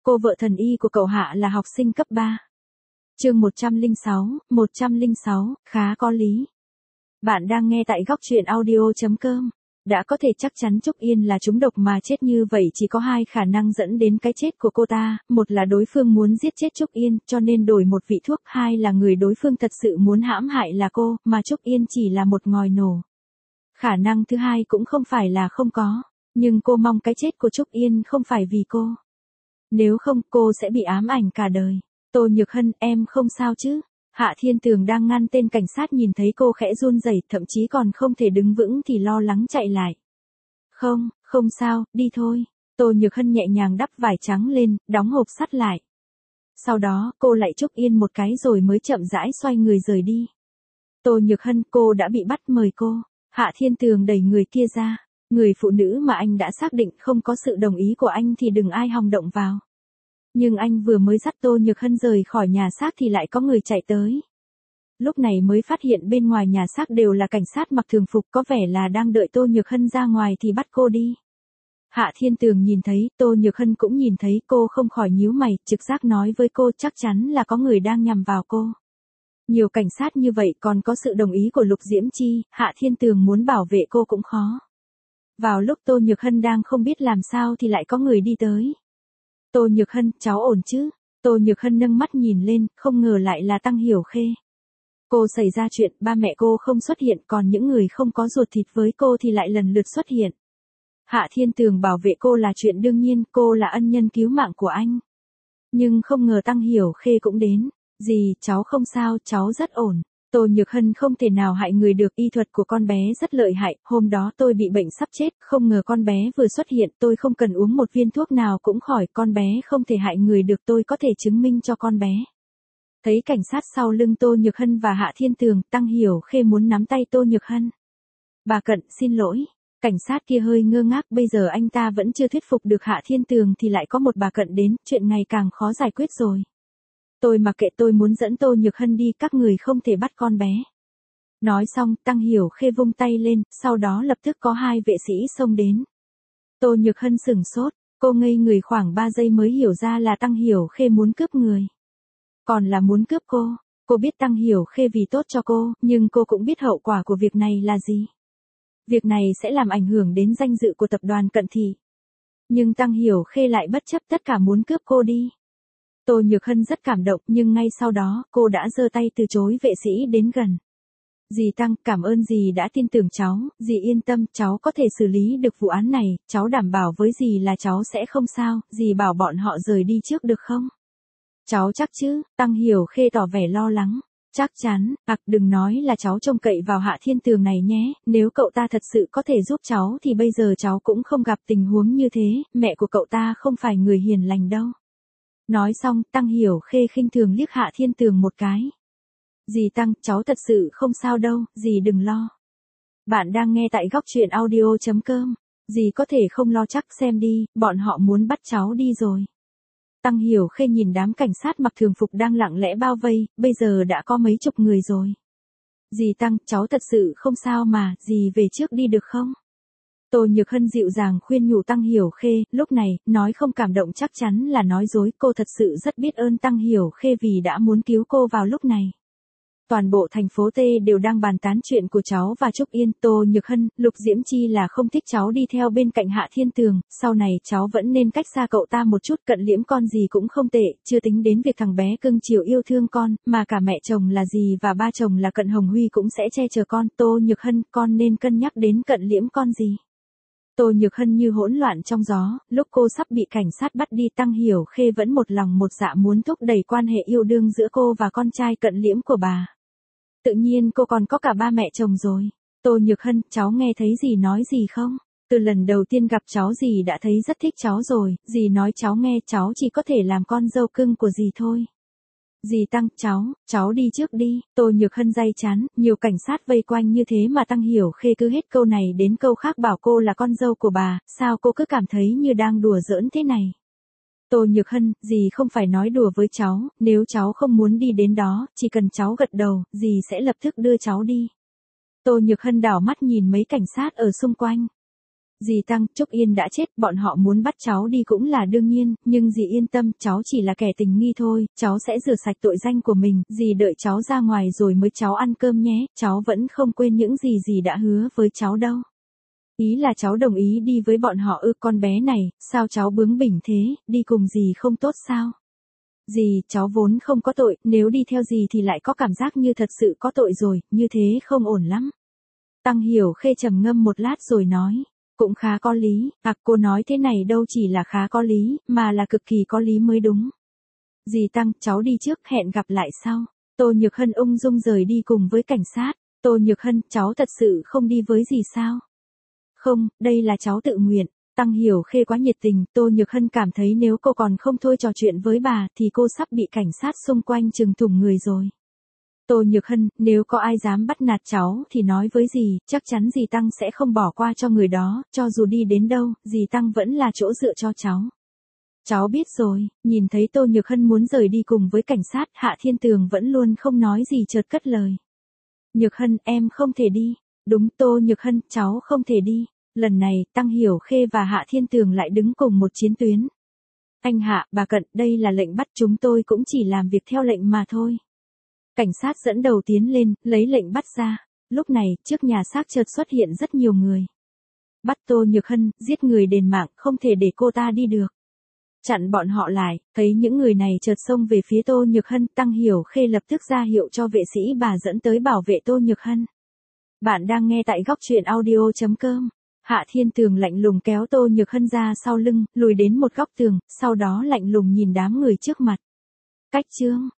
Cô vợ thần y của cậu Hạ là học sinh cấp 3. Chương 106, khá có lý. Bạn đang nghe tại góc truyện audio.com. Đã có thể chắc chắn Trúc Yên là trúng độc mà chết như vậy chỉ có hai khả năng dẫn đến cái chết của cô ta, một là đối phương muốn giết chết Trúc Yên cho nên đổi một vị thuốc, hai là người đối phương thật sự muốn hãm hại là cô, mà Trúc Yên chỉ là một ngòi nổ. Khả năng thứ hai cũng không phải là không có, nhưng cô mong cái chết của Trúc Yên không phải vì cô. Nếu không cô sẽ bị ám ảnh cả đời. Tô Nhược Hân, em không sao chứ? Hạ Thiên Tường đang ngăn tên cảnh sát nhìn thấy cô khẽ run rẩy, thậm chí còn không thể đứng vững thì lo lắng chạy lại. Không sao, đi thôi. Tô Nhược Hân nhẹ nhàng đắp vải trắng lên, đóng hộp sắt lại. Sau đó, cô lại Trúc Yên một cái rồi mới chậm rãi xoay người rời đi. Tô Nhược Hân, cô đã bị bắt, mời cô. Hạ Thiên Tường đẩy người kia ra. Người phụ nữ mà anh đã xác định không có sự đồng ý của anh thì đừng ai hòng động vào. Nhưng anh vừa mới dắt Tô Nhược Hân rời khỏi nhà xác thì lại có người chạy tới. Lúc này mới phát hiện bên ngoài nhà xác đều là cảnh sát mặc thường phục, có vẻ là đang đợi Tô Nhược Hân ra ngoài thì bắt cô đi. Hạ Thiên Tường nhìn thấy, Tô Nhược Hân cũng nhìn thấy, cô không khỏi nhíu mày, trực giác nói với cô chắc chắn là có người đang nhằm vào cô. Nhiều cảnh sát như vậy còn có sự đồng ý của Lục Diễm Chi, Hạ Thiên Tường muốn bảo vệ cô cũng khó. Vào lúc Tô Nhược Hân đang không biết làm sao thì lại có người đi tới. Tô Nhược Hân, cháu ổn chứ? Tô Nhược Hân nâng mắt nhìn lên, không ngờ lại là Tăng Hiểu Khê. Cô xảy ra chuyện, ba mẹ cô không xuất hiện, còn những người không có ruột thịt với cô thì lại lần lượt xuất hiện. Hạ Thiên Tường bảo vệ cô là chuyện đương nhiên, cô là ân nhân cứu mạng của anh. Nhưng không ngờ Tăng Hiểu Khê cũng đến. Dì, cháu không sao, cháu rất ổn. Tô Nhược Hân không thể nào hại người được, y thuật của con bé rất lợi hại, hôm đó tôi bị bệnh sắp chết, không ngờ con bé vừa xuất hiện, tôi không cần uống một viên thuốc nào cũng khỏi, con bé không thể hại người được, tôi có thể chứng minh cho con bé. Thấy cảnh sát sau lưng Tô Nhược Hân và Hạ Thiên Tường, Tăng Hiểu Khê muốn nắm tay Tô Nhược Hân. Bà Cận, xin lỗi. Cảnh sát kia hơi ngơ ngác, bây giờ anh ta vẫn chưa thuyết phục được Hạ Thiên Tường thì lại có một bà Cận đến, chuyện ngày càng khó giải quyết rồi. Tôi mặc kệ, tôi muốn dẫn Tô Nhược Hân đi, các người không thể bắt con bé. Nói xong, Tăng Hiểu Khê vung tay lên, sau đó lập tức có hai vệ sĩ xông đến. Tô Nhược Hân sửng sốt, cô ngây người khoảng 3 giây mới hiểu ra là Tăng Hiểu Khê muốn cướp người. Còn là muốn cướp cô. Cô biết Tăng Hiểu Khê vì tốt cho cô, nhưng cô cũng biết hậu quả của việc này là gì. Việc này sẽ làm ảnh hưởng đến danh dự của tập đoàn Cận Thị. Nhưng Tăng Hiểu Khê lại bất chấp tất cả muốn cướp cô đi. Tô Nhược Hân rất cảm động, nhưng ngay sau đó, cô đã giơ tay từ chối vệ sĩ đến gần. Dì Tăng, cảm ơn dì đã tin tưởng cháu, dì yên tâm, cháu có thể xử lý được vụ án này, cháu đảm bảo với dì là cháu sẽ không sao, dì bảo bọn họ rời đi trước được không? Cháu chắc chứ? Tăng Hiểu Khê tỏ vẻ lo lắng. Chắc chắn, đừng nói là cháu trông cậy vào Hạ Thiên Tường này nhé, nếu cậu ta thật sự có thể giúp cháu thì bây giờ cháu cũng không gặp tình huống như thế, mẹ của cậu ta không phải người hiền lành đâu. Nói xong, Tăng Hiểu Khê khinh thường liếc Hạ Thiên Tường một cái. Dì Tăng, cháu thật sự không sao đâu, dì đừng lo. Bạn đang nghe tại góc truyện audio.com. Dì có thể không lo, chắc xem đi, bọn họ muốn bắt cháu đi rồi. Tăng Hiểu Khê nhìn đám cảnh sát mặc thường phục đang lặng lẽ bao vây, bây giờ đã có mấy chục người rồi. Dì Tăng, cháu thật sự không sao mà, dì về trước đi được không? Tô Nhược Hân dịu dàng khuyên nhủ Tăng Hiểu Khê, lúc này, nói không cảm động chắc chắn là nói dối, cô thật sự rất biết ơn Tăng Hiểu Khê vì đã muốn cứu cô vào lúc này. Toàn bộ thành phố T đều đang bàn tán chuyện của cháu và Trúc Yên, Tô Nhược Hân, Lục Diễm Chi là không thích cháu đi theo bên cạnh Hạ Thiên Tường, sau này cháu vẫn nên cách xa cậu ta một chút, cận liễm con gì cũng không tệ, chưa tính đến việc thằng bé cưng chiều yêu thương con, mà cả mẹ chồng là dì và ba chồng là Cận Hồng Huy cũng sẽ che chở con, Tô Nhược Hân, con nên cân nhắc đến cận liễm con gì. Tô Nhược Hân như hỗn loạn trong gió, lúc cô sắp bị cảnh sát bắt đi, Tăng Hiểu Khê vẫn một lòng một dạ muốn thúc đẩy quan hệ yêu đương giữa cô và con trai cận liễm của bà. Tự nhiên cô còn có cả ba mẹ chồng rồi. Tô Nhược Hân, cháu nghe thấy dì nói gì không? Từ lần đầu tiên gặp cháu dì đã thấy rất thích cháu rồi, dì nói cháu nghe, cháu chỉ có thể làm con dâu cưng của dì thôi. Dì Tăng, cháu đi trước đi. Tô Nhược Hân day chán, nhiều cảnh sát vây quanh như thế mà Tăng Hiểu Khê cứ hết câu này đến câu khác bảo cô là con dâu của bà, sao cô cứ cảm thấy như đang đùa giỡn thế này? Tô Nhược Hân, dì không phải nói đùa với cháu, nếu cháu không muốn đi đến đó, chỉ cần cháu gật đầu, dì sẽ lập tức đưa cháu đi. Tô Nhược Hân đảo mắt nhìn mấy cảnh sát ở xung quanh. Dì Tăng, Trúc Yên đã chết, bọn họ muốn bắt cháu đi cũng là đương nhiên, nhưng dì yên tâm, cháu chỉ là kẻ tình nghi thôi, cháu sẽ rửa sạch tội danh của mình, dì đợi cháu ra ngoài rồi mới cháu ăn cơm nhé, cháu vẫn không quên những gì dì đã hứa với cháu đâu. Ý là cháu đồng ý đi với bọn họ ư? Con bé này, sao cháu bướng bỉnh thế, đi cùng dì không tốt sao? Dì, cháu vốn không có tội, nếu đi theo dì thì lại có cảm giác như thật sự có tội rồi, như thế không ổn lắm. Tăng Hiểu Khê trầm ngâm một lát rồi nói, cũng khá có lý, cô nói thế này đâu chỉ là khá có lý, mà là cực kỳ có lý mới đúng. Dì Tăng, cháu đi trước, hẹn gặp lại sau. Tô Nhược Hân ung dung rời đi cùng với cảnh sát. Tô Nhược Hân, cháu thật sự không đi với dì sao? Không, đây là cháu tự nguyện. Tăng Hiểu Khê quá nhiệt tình, Tô Nhược Hân cảm thấy nếu cô còn không thôi trò chuyện với bà thì cô sắp bị cảnh sát xung quanh trừng thủng người rồi. Tô Nhược Hân, nếu có ai dám bắt nạt cháu thì nói với dì, chắc chắn dì Tăng sẽ không bỏ qua cho người đó, cho dù đi đến đâu, dì Tăng vẫn là chỗ dựa cho cháu. Cháu biết rồi, nhìn thấy Tô Nhược Hân muốn rời đi cùng với cảnh sát, Hạ Thiên Tường vẫn luôn không nói gì chợt cất lời. Nhược Hân, em không thể đi. Đúng, Tô Nhược Hân, cháu không thể đi. Lần này, Tăng Hiểu Khê và Hạ Thiên Tường lại đứng cùng một chiến tuyến. Anh Hạ, bà Cận, đây là lệnh bắt, chúng tôi cũng chỉ làm việc theo lệnh mà thôi. Cảnh sát dẫn đầu tiến lên, lấy lệnh bắt ra. Lúc này, trước nhà xác chợt xuất hiện rất nhiều người. Bắt Tô Nhược Hân, giết người đền mạng, không thể để cô ta đi được. Chặn bọn họ lại, thấy những người này chợt xông về phía Tô Nhược Hân, Tăng Hiểu Khê lập tức ra hiệu cho vệ sĩ bà dẫn tới bảo vệ Tô Nhược Hân. Bạn đang nghe tại góc truyện audio.com. Hạ Thiên Tường lạnh lùng kéo Tô Nhược Hân ra sau lưng, lùi đến một góc tường, sau đó lạnh lùng nhìn đám người trước mặt. Cách chương